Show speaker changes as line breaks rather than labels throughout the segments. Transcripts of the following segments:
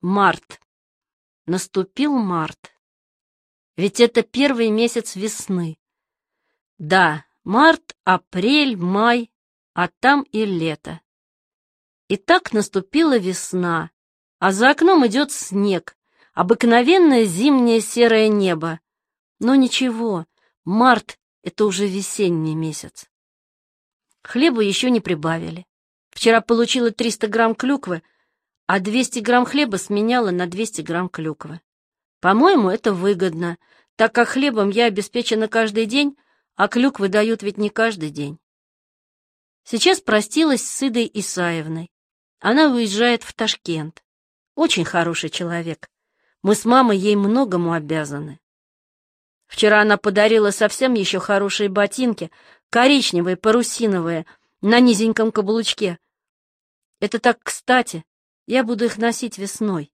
Март. Наступил март. Ведь это первый месяц весны. Да, март, апрель, май, а там и лето. И так наступила весна, а за окном идет снег, обыкновенное зимнее серое небо. Но ничего, март — это уже весенний месяц. Хлеба еще не прибавили. Вчера получила 300 грамм клюквы, а 200 грамм хлеба сменяла на 200 грамм клюквы. По-моему, это выгодно, так как хлебом я обеспечена каждый день, а клюквы дают ведь не каждый день. Сейчас простилась с Идой Исаевной. Она уезжает в Ташкент. Очень хороший человек. Мы с мамой ей многому обязаны. Вчера она подарила совсем еще хорошие ботинки, коричневые, парусиновые, на низеньком каблучке. Это так кстати, я буду их носить весной.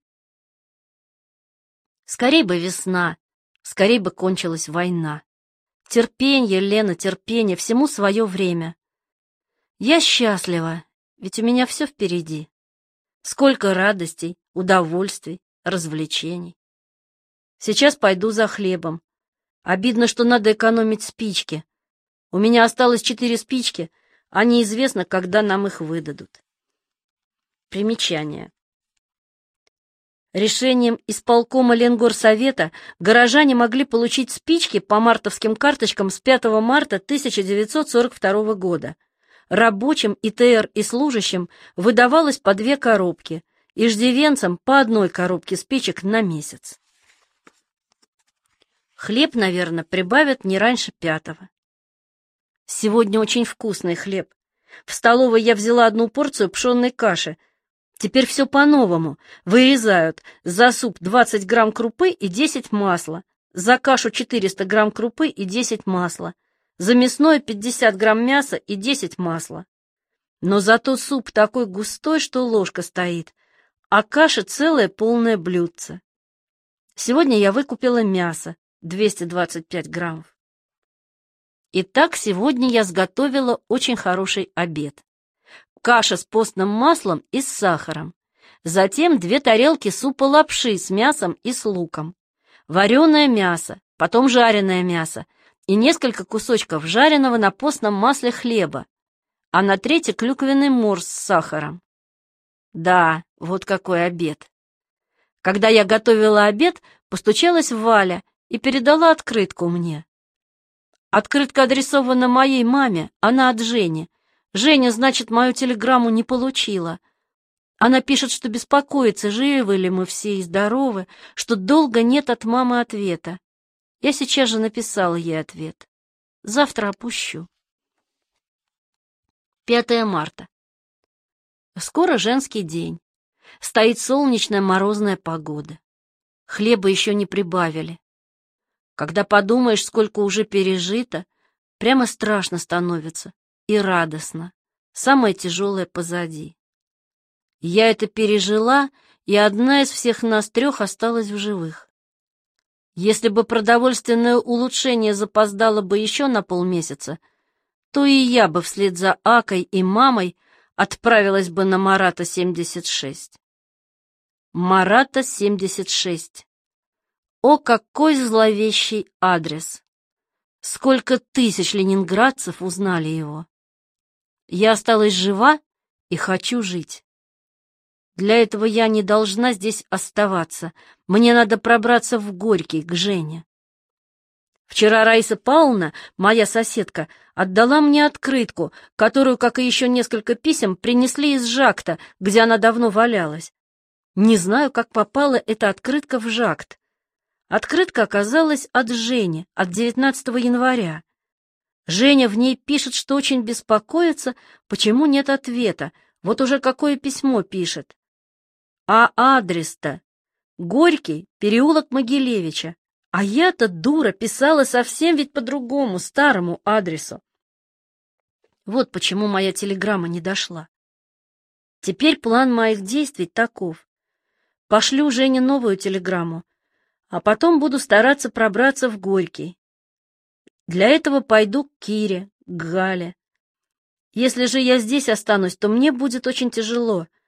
Скорей бы весна, скорей бы кончилась война. Терпенье, Лена, терпенье, всему свое время. Я счастлива, ведь у меня все впереди. Сколько радостей, удовольствий, развлечений. Сейчас пойду за хлебом. Обидно, что надо экономить спички. У меня осталось 4 спички, а неизвестно, когда нам их выдадут. Примечание. Решением исполкома Ленгорсовета горожане могли получить спички по мартовским карточкам с 5 марта 1942 года. Рабочим, ИТР и служащим выдавалось по 2 коробки, иждивенцам по 1 коробке спичек на месяц. Хлеб, наверное, прибавят не раньше 5-го. Сегодня очень вкусный хлеб. В столовой я взяла 1 порцию пшенной каши. Теперь все по-новому. Вырезают за суп 20 грамм крупы и 10 масла, за кашу 400 грамм крупы и 10 масла, за мясное 50 грамм мяса и 10 масла. Но зато суп такой густой, что ложка стоит, а каша целое полное блюдце. Сегодня я выкупила мясо 225 граммов. Итак, сегодня я сготовила очень хороший обед. Каша с постным маслом и с сахаром. Затем 2 тарелки супа лапши с мясом и с луком. Вареное мясо, потом жареное мясо и несколько кусочков жареного на постном масле хлеба, а на третье клюквенный морс с сахаром. Да, вот какой обед. Когда я готовила обед, постучалась Валя и передала открытку мне. Открытка адресована моей маме, она от Жени. Женя, значит, мою телеграмму не получила. Она пишет, что беспокоится, живы ли мы все и здоровы, что долго нет от мамы ответа. Я сейчас же написала ей ответ. Завтра опущу. 5 марта. Скоро женский день. Стоит солнечная морозная погода. Хлеба еще не прибавили. Когда подумаешь, сколько уже пережито, прямо страшно становится. И радостно. Самое тяжелое позади. Я это пережила, и одна из всех нас 3 осталась в живых. Если бы продовольственное улучшение запоздало бы еще на полмесяца, то и я бы вслед за Акой и мамой отправилась бы на Марата-76. Марата-76. О, какой зловещий адрес! Сколько тысяч ленинградцев узнали его! Я осталась жива и хочу жить. Для этого я не должна здесь оставаться. Мне надо пробраться в Горький, к Жене. Вчера Раиса Павловна, моя соседка, отдала мне открытку, которую, как и еще несколько писем, принесли из Жакта, где она давно валялась. Не знаю, как попала эта открытка в Жакт. Открытка оказалась от Жени, от 19 января. Женя в ней пишет, что очень беспокоится, почему нет ответа. Вот уже какое письмо пишет. А адрес-то? Горький, переулок Могилевича. А я-то, дура, писала совсем ведь по другому, старому адресу. Вот почему моя телеграмма не дошла. Теперь план моих действий таков. Пошлю Жене новую телеграмму, а потом буду стараться пробраться в Горький. Для этого пойду к Кире, к Гале. Если же я здесь останусь, то мне будет очень тяжело.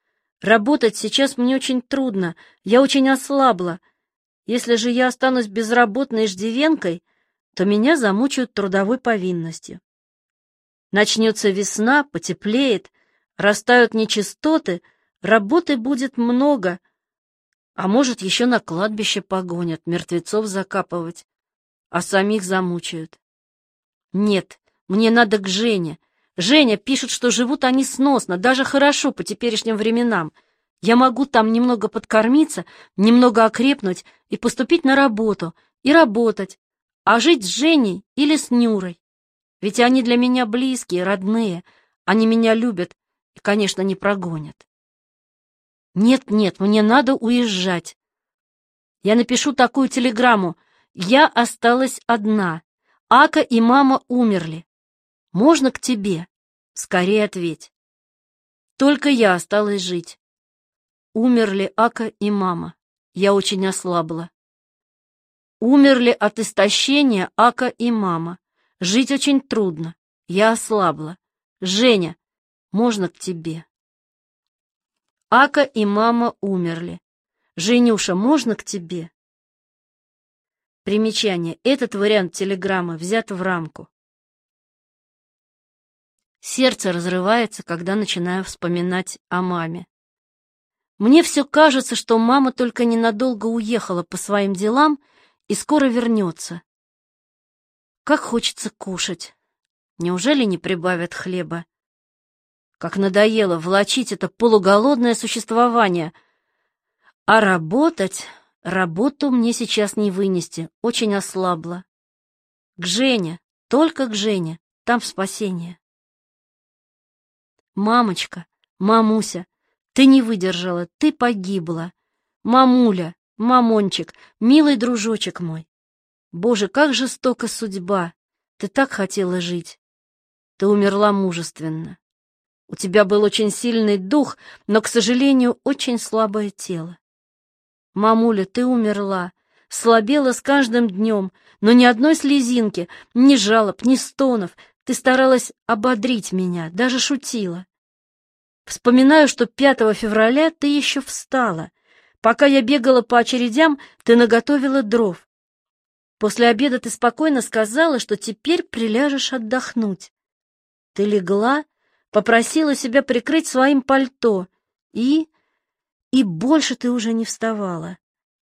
Работать сейчас мне очень трудно, я очень ослабла. Если же я останусь безработной иждивенкой, то меня замучают трудовой повинностью. Начнется весна, потеплеет, растают нечистоты, работы будет много, а может, еще на кладбище погонят, мертвецов закапывать, а самих замучают. Нет, мне надо к Жене. Женя пишет, что живут они сносно, даже хорошо по теперешним временам. Я могу там немного подкормиться, немного окрепнуть и поступить на работу, и работать, а жить с Женей или с Нюрой. Ведь они для меня близкие, родные, они меня любят и, конечно, не прогонят. Нет, мне надо уезжать. Я напишу такую телеграмму. Я осталась одна. Ака и мама умерли. Можно к тебе? Скорее ответь. Только я осталась жить. Умерли Ака и мама. Я очень ослабла. Умерли от истощения Ака и мама. Жить очень трудно. Я ослабла. Женя, можно к тебе? Ака и мама умерли. Женюша, можно к тебе? Примечание. Этот вариант телеграммы взят в рамку. Сердце разрывается, когда начинаю вспоминать о маме. Мне все кажется, что мама только ненадолго уехала по своим делам и скоро вернется. Как хочется кушать. Неужели не прибавят хлеба? Как надоело влачить это полуголодное существование. А работу мне сейчас не вынести, очень ослабла. К Жене, только к Жене, там спасение. Мамочка, мамуся, ты не выдержала, ты погибла. Мамуля, мамончик, милый дружочек мой. Боже, как жестока судьба! Ты так хотела жить. Ты умерла мужественно. У тебя был очень сильный дух, но, к сожалению, очень слабое тело. Мамуля, ты умерла, слабела с каждым днем, но ни одной слезинки, ни жалоб, ни стонов. Ты старалась ободрить меня, даже шутила. Вспоминаю, что 5 февраля ты еще встала. Пока я бегала по очередям, ты наготовила дров. После обеда ты спокойно сказала, что теперь приляжешь отдохнуть. Ты легла, попросила себя прикрыть своим пальто, и больше ты уже не вставала.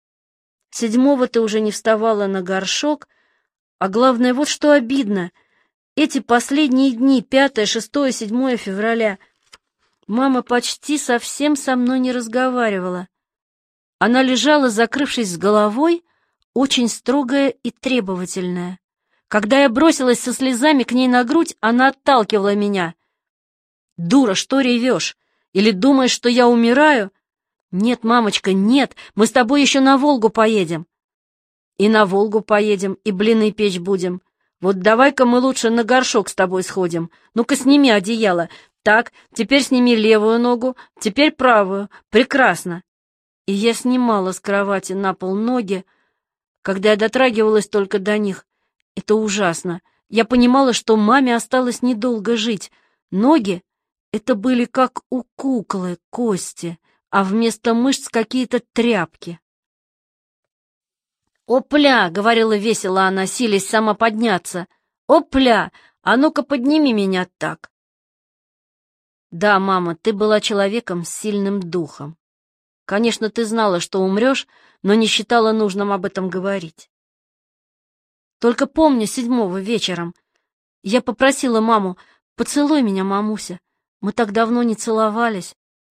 7-го ты уже не вставала на горшок, а главное, вот что обидно. Эти последние дни, 5, 6, 7 февраля, мама почти совсем со мной не разговаривала. Она лежала, закрывшись с головой, очень строгая и требовательная. Когда я бросилась со слезами к ней на грудь, она отталкивала меня. «Дура, что ревешь? Или думаешь, что я умираю?» «Нет, мамочка, нет, мы с тобой еще на Волгу поедем». «И на Волгу поедем, и блины печь будем. Вот давай-ка мы лучше на горшок с тобой сходим. Ну-ка сними одеяло. Так, теперь сними левую ногу, теперь правую. Прекрасно». И я снимала с кровати на пол ноги. Когда я дотрагивалась только до них, это ужасно. Я понимала, что маме осталось недолго жить. Ноги — это были как у куклы кости, а вместо мышц какие-то тряпки. «Опля!» — говорила весело она, силясь сама подняться. «Опля! А ну-ка подними меня так!» Да, мама, ты была человеком с сильным духом. Конечно, ты знала, что умрешь, но не считала нужным об этом говорить. Только помню, 7-го вечером я попросила маму: «Поцелуй меня, мамуся, мы так давно не целовались».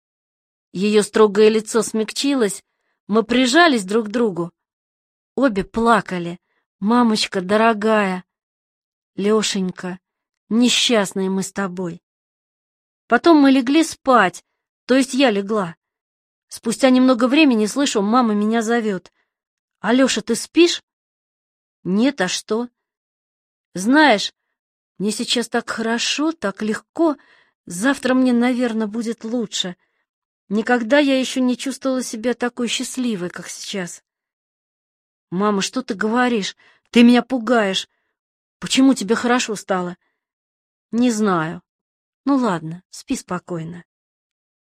Ее строгое лицо смягчилось, мы прижались друг к другу. Обе плакали. «Мамочка дорогая, Лешенька, несчастные мы с тобой». Потом мы легли спать, то есть я легла. Спустя немного времени слышу, мама меня зовет. «Алеша, ты спишь?» «Нет, а что?» «Знаешь, мне сейчас так хорошо, так легко. Завтра мне, наверное, будет лучше. Никогда я еще не чувствовала себя такой счастливой, как сейчас». «Мама, что ты говоришь? Ты меня пугаешь. Почему тебе хорошо стало?» «Не знаю. Ну ладно, спи спокойно».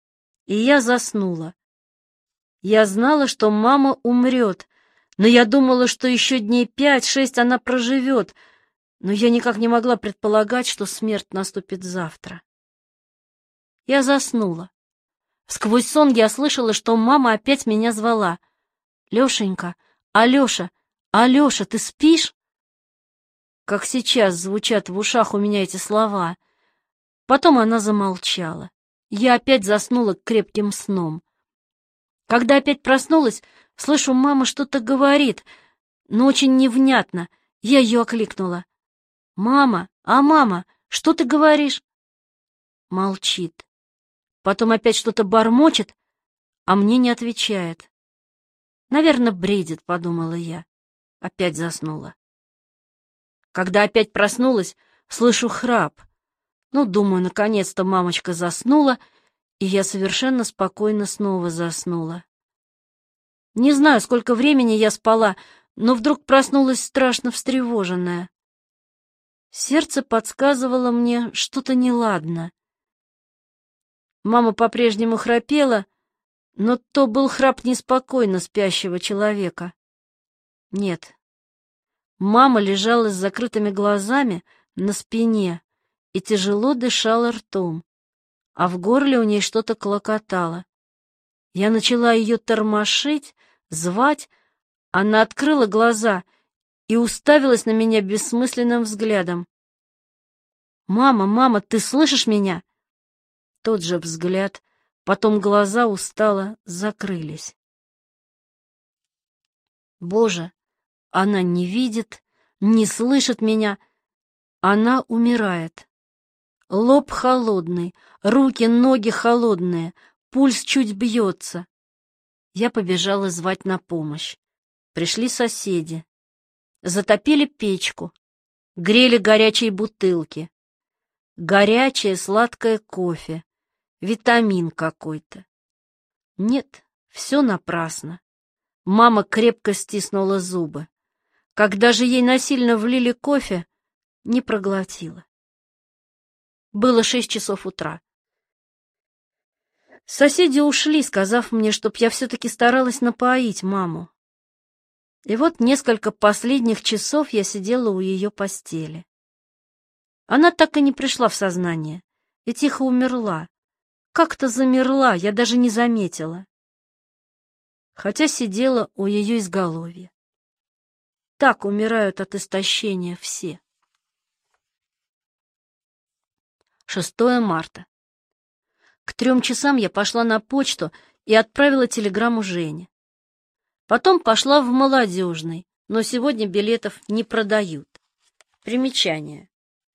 и я заснула. Я знала, что мама умрет, но я думала, что еще дней 5-6 она проживет, но я никак не могла предполагать, что смерть наступит завтра. Я заснула. Сквозь сон я слышала, что мама опять меня звала. «Лешенька, Алеша, Алеша, ты спишь?» Как сейчас звучат в ушах у меня эти слова. Потом она замолчала. Я опять заснула крепким сном. Когда опять проснулась, слышу, мама что-то говорит, но очень невнятно. Я ее окликнула. «Мама, мама, что ты говоришь?» Молчит. Потом опять что-то бормочет, а мне не отвечает. «Наверное, бредит», — подумала я. Опять заснула. Когда опять проснулась, слышу храп. Ну, думаю, наконец-то мамочка заснула, и я совершенно спокойно снова заснула. Не знаю, сколько времени я спала, но вдруг проснулась страшно встревоженная. Сердце подсказывало мне что-то неладно. Мама по-прежнему храпела, но то был храп неспокойно спящего человека. Нет. Мама лежала с закрытыми глазами на спине и тяжело дышала ртом, а в горле у ней что-то клокотало. Я начала ее тормошить, звать, она открыла глаза и уставилась на меня бессмысленным взглядом. «Мама, мама, ты слышишь меня?» Тот же взгляд, потом глаза устало закрылись. Боже, она не видит, не слышит меня, она умирает. Лоб холодный, руки, ноги холодные, пульс чуть бьется. Я побежала звать на помощь. Пришли соседи. Затопили печку, грели горячие бутылки. Горячее сладкое кофе, витамин какой-то. Нет, все напрасно. Мама крепко стиснула зубы. Когда же ей насильно влили кофе, не проглотила. Было 6 часов утра. Соседи ушли, сказав мне, чтоб я все-таки старалась напоить маму. И вот несколько последних часов я сидела у ее постели. Она так и не пришла в сознание и тихо умерла. Как-то замерла, я даже не заметила. Хотя сидела у ее изголовья. Так умирают от истощения все. 6 марта. К 3 часам я пошла на почту и отправила телеграмму Жене. Потом пошла в Молодежный, но сегодня билетов не продают. Примечание.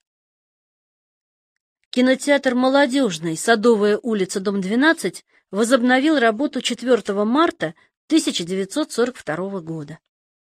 Кинотеатр «Молодежный», Садовая улица, дом 12, возобновил работу 4 марта 1942 года.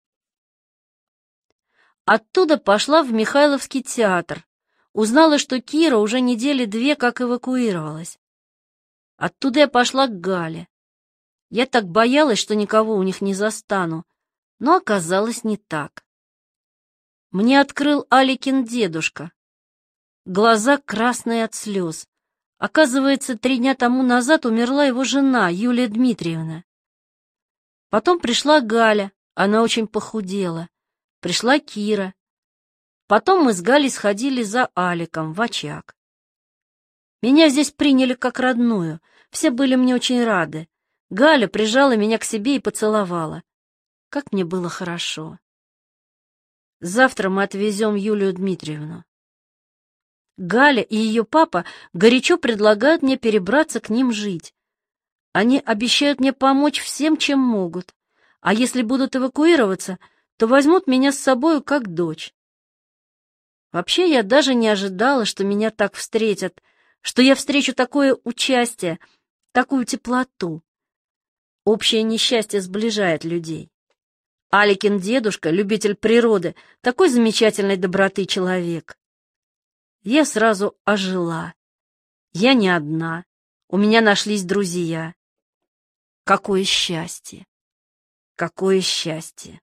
Оттуда пошла в Михайловский театр. Узнала, что Кира уже недели 2 как эвакуировалась. Оттуда я пошла к Гале. Я так боялась, что никого у них не застану, но оказалось не так. Мне открыл Аликин дедушка. Глаза красные от слез. Оказывается, 3 дня тому назад умерла его жена, Юлия Дмитриевна. Потом пришла Галя, она очень похудела. Пришла Кира. Потом мы с Галей сходили за Аликом в очаг. Меня здесь приняли как родную, все были мне очень рады. Галя прижала меня к себе и поцеловала. Как мне было хорошо. Завтра мы отвезем Юлию Дмитриевну. Галя и ее папа горячо предлагают мне перебраться к ним жить. Они обещают мне помочь всем, чем могут, а если будут эвакуироваться, то возьмут меня с собою как дочь. Вообще, я даже не ожидала, что меня так встретят, что я встречу такое участие, такую теплоту. Общее несчастье сближает людей. Аликин дедушка, любитель природы, такой замечательной доброты человек. Я сразу ожила. Я не одна. У меня нашлись друзья. Какое счастье! Какое счастье!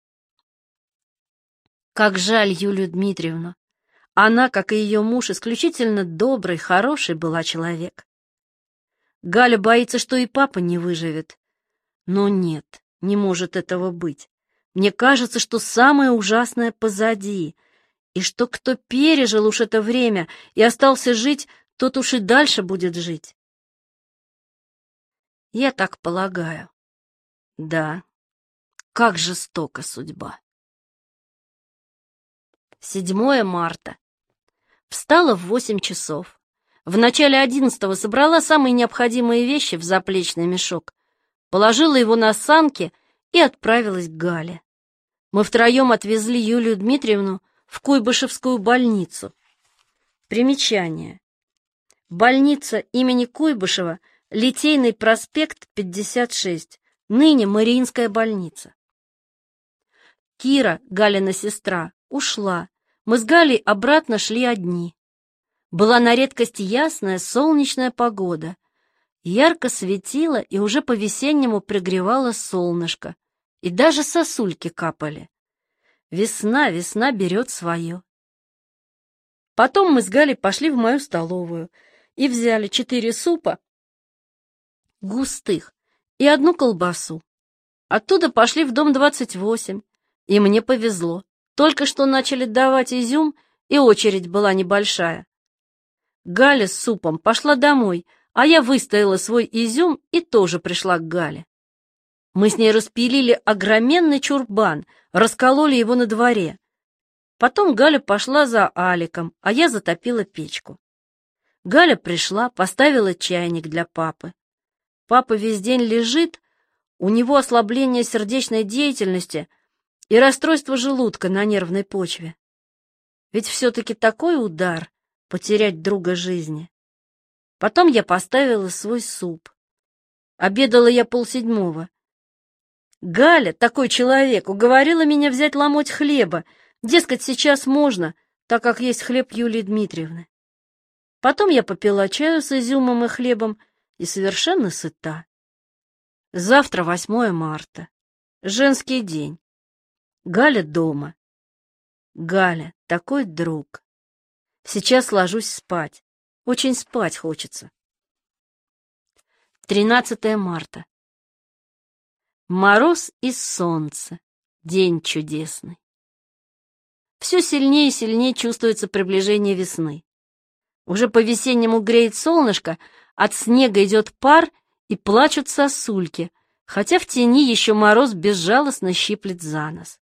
Как жаль Юлию Дмитриевну. Она, как и ее муж, исключительно добрый, хороший была человек. Галя боится, что и папа не выживет. Но нет, не может этого быть. Мне кажется, что самое ужасное позади, и что кто пережил уж это время и остался жить, тот уж и дальше будет жить. Я так полагаю. Да, как жестока судьба. 7 марта. Встала в 8 часов. В начале 11 собрала самые необходимые вещи в заплечный мешок, положила его на санки и отправилась к Гале. Мы втроем отвезли Юлию Дмитриевну в Куйбышевскую больницу. Примечание. Больница имени Куйбышева, Литейный проспект, 56, ныне Мариинская больница. Кира, Галина сестра, ушла. Мы с Галей обратно шли одни. Была на редкость ясная солнечная погода. Ярко светило и уже по-весеннему пригревало солнышко. И даже сосульки капали. Весна берет свое. Потом мы с Галей пошли в мою столовую и взяли 4 супа густых и 1 колбасу. Оттуда пошли в дом 28, и мне повезло. Только что начали давать изюм, и очередь была небольшая. Галя с супом пошла домой, а я выстояла свой изюм и тоже пришла к Гале. Мы с ней распилили огроменный чурбан, раскололи его на дворе. Потом Галя пошла за Аликом, а я затопила печку. Галя пришла, поставила чайник для папы. Папа весь день лежит, у него ослабление сердечной деятельности и расстройство желудка на нервной почве. Ведь все-таки такой удар — потерять друга жизни. Потом я поставила свой суп. Обедала я 6:30. Галя, такой человек, уговорила меня взять ломоть хлеба. Дескать, сейчас можно, так как есть хлеб Юлии Дмитриевны. Потом я попила чаю с изюмом и хлебом и совершенно сыта. Завтра 8 марта. Женский день. Галя дома. Галя, такой друг. Сейчас ложусь спать. Очень спать хочется. 13 марта. Мороз и солнце. День чудесный. Все сильнее и сильнее чувствуется приближение весны. Уже по-весеннему греет солнышко, от снега идет пар и плачут сосульки, хотя в тени еще мороз безжалостно щиплет за нос.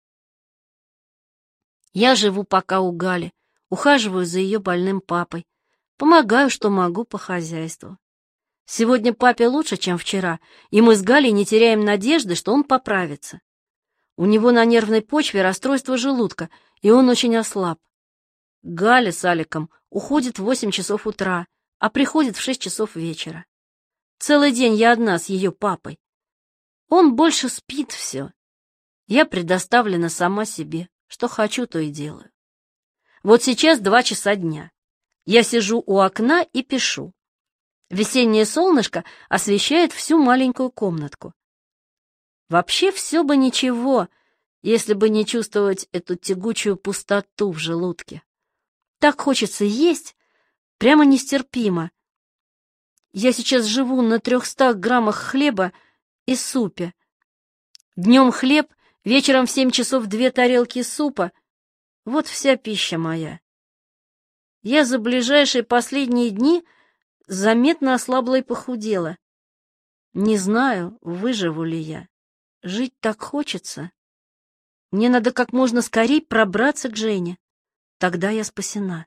Я живу пока у Гали, ухаживаю за ее больным папой, помогаю, что могу по хозяйству. Сегодня папе лучше, чем вчера, и мы с Галей не теряем надежды, что он поправится. У него на нервной почве расстройство желудка, и он очень ослаб. Галя с Аликом уходит в 8 часов утра, а приходит в 6 часов вечера. Целый день я одна с ее папой. Он больше спит все. Я предоставлена сама себе. Что хочу, то и делаю. Вот сейчас 2 часа дня. Я сижу у окна и пишу. Весеннее солнышко освещает всю маленькую комнатку. Вообще все бы ничего, если бы не чувствовать эту тягучую пустоту в желудке. Так хочется есть, прямо нестерпимо. Я сейчас живу на 300 граммах хлеба и супе. Днем хлеб, вечером в 7 часов 2 тарелки супа. Вот вся пища моя. Я за ближайшие последние дни заметно ослабла и похудела. Не знаю, выживу ли я. Жить так хочется. Мне надо как можно скорее пробраться к Жене. Тогда я спасена.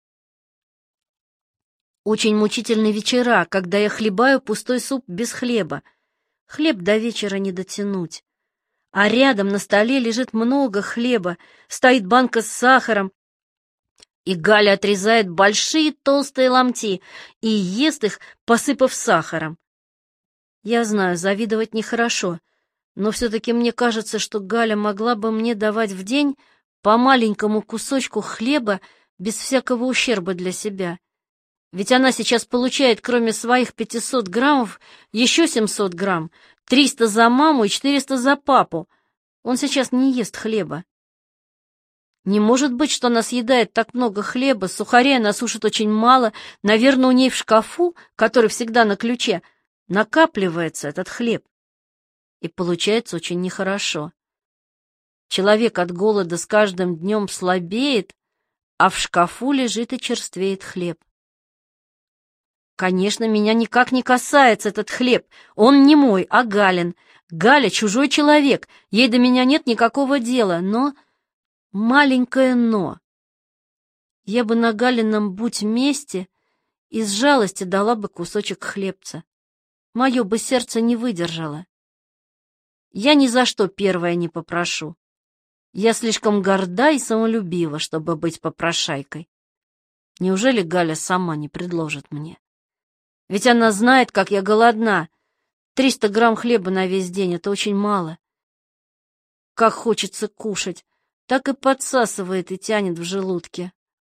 Очень мучительны вечера, когда я хлебаю пустой суп без хлеба. Хлеб до вечера не дотянуть. А рядом на столе лежит много хлеба, стоит банка с сахаром, и Галя отрезает большие толстые ломти и ест их, посыпав сахаром. Я знаю, завидовать нехорошо, но все-таки мне кажется, что Галя могла бы мне давать в день по маленькому кусочку хлеба без всякого ущерба для себя. Ведь она сейчас получает, кроме своих 500 граммов, еще 700 грамм, 300 за маму и 400 за папу. Он сейчас не ест хлеба. Не может быть, что она съедает так много хлеба, сухарей она сушит очень мало, наверное, у ней в шкафу, который всегда на ключе, накапливается этот хлеб, и получается очень нехорошо. Человек от голода с каждым днем слабеет, а в шкафу лежит и черствеет хлеб. Конечно, меня никак не касается этот хлеб. Он не мой, а Галин. Галя — чужой человек, ей до меня нет никакого дела, но... Маленькое «но». Я бы на Галином будь месте из жалости дала бы кусочек хлебца. Мое бы сердце не выдержало. Я ни за что первая не попрошу. Я слишком горда и самолюбива, чтобы быть попрошайкой. Неужели Галя сама не предложит мне? Ведь она знает, как я голодна. 300 грамм хлеба на весь день — это очень мало. Как хочется кушать, так и подсасывает и тянет в желудке.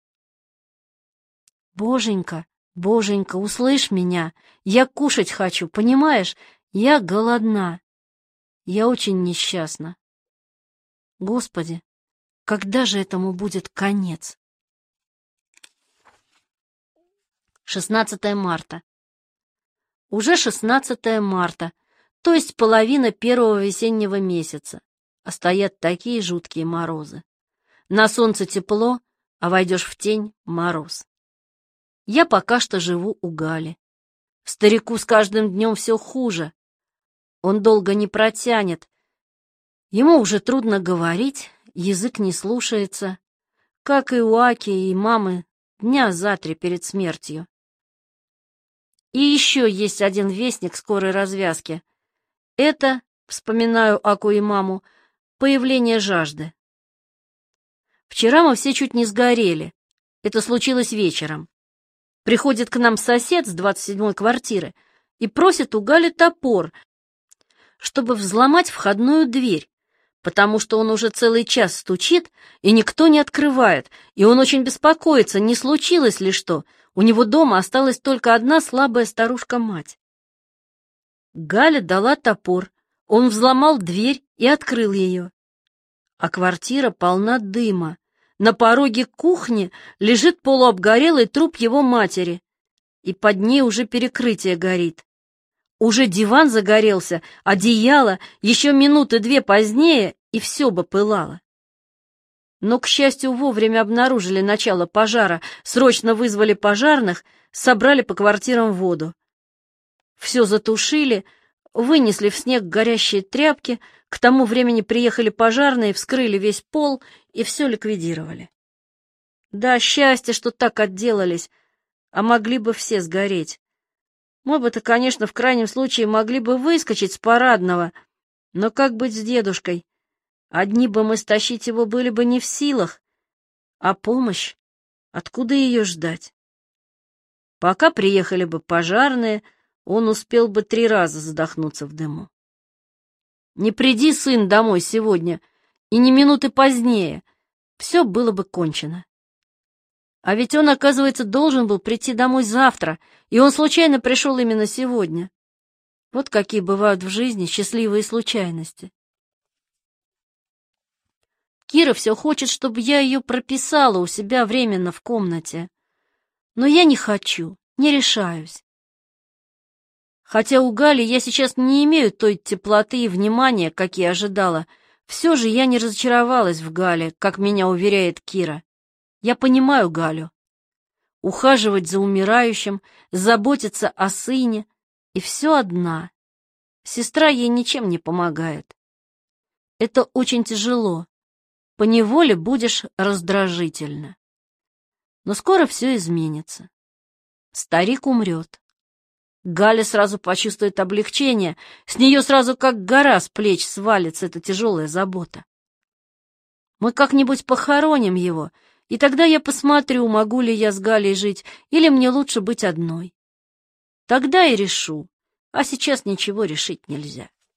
Боженька, Боженька, услышь меня. Я кушать хочу, понимаешь? Я голодна. Я очень несчастна. Господи, когда же этому будет конец? 16 марта. Уже 16 марта, то есть половина первого весеннего месяца, а стоят такие жуткие морозы. На солнце тепло, а войдешь в тень — мороз. Я пока что живу у Гали. Старику с каждым днем все хуже. Он долго не протянет. Ему уже трудно говорить, язык не слушается, как и у Аки и мамы дня за 3 перед смертью. И еще есть один вестник скорой развязки. Это, вспоминаю Аку и маму, появление жажды. Вчера мы все чуть не сгорели. Это случилось вечером. Приходит к нам сосед с 27-й квартиры и просит у Гали топор, чтобы взломать входную дверь, потому что он уже целый час стучит, и никто не открывает, и он очень беспокоится, не случилось ли что. У него дома осталась только одна слабая старушка-мать. Галя дала топор, он взломал дверь и открыл ее. А квартира полна дыма. На пороге кухни лежит полуобгорелый труп его матери, и под ней уже перекрытие горит. Уже диван загорелся, одеяло, еще минуты 2 позднее, и все бы пылало. Но, к счастью, вовремя обнаружили начало пожара, срочно вызвали пожарных, собрали по квартирам воду. Все затушили, вынесли в снег горящие тряпки, к тому времени приехали пожарные, вскрыли весь пол и все ликвидировали. Да, счастье, что так отделались, а могли бы все сгореть. Мы бы-то, конечно, в крайнем случае могли бы выскочить с парадного, но как быть с дедушкой? Одни бы мы стащить его были бы не в силах, а помощь? Откуда ее ждать? Пока приехали бы пожарные, он успел бы 3 раза задохнуться в дыму. Не приди, сын, домой сегодня, и ни минуты позднее, все было бы кончено. А ведь он, оказывается, должен был прийти домой завтра, и он случайно пришел именно сегодня. Вот какие бывают в жизни счастливые случайности. Кира все хочет, чтобы я ее прописала у себя временно в комнате. Но я не хочу, не решаюсь. Хотя у Гали я сейчас не имею той теплоты и внимания, как я ожидала, все же я не разочаровалась в Гале, как меня уверяет Кира. Я понимаю Галю. Ухаживать за умирающим, заботиться о сыне, и все одна. Сестра ей ничем не помогает. Это очень тяжело. Поневоле будешь раздражительна. Но скоро все изменится. Старик умрет. Галя сразу почувствует облегчение, с нее сразу как гора с плеч свалится эта тяжелая забота. Мы как-нибудь похороним его, и тогда я посмотрю, могу ли я с Галей жить, или мне лучше быть одной. Тогда и решу, а сейчас ничего решить нельзя.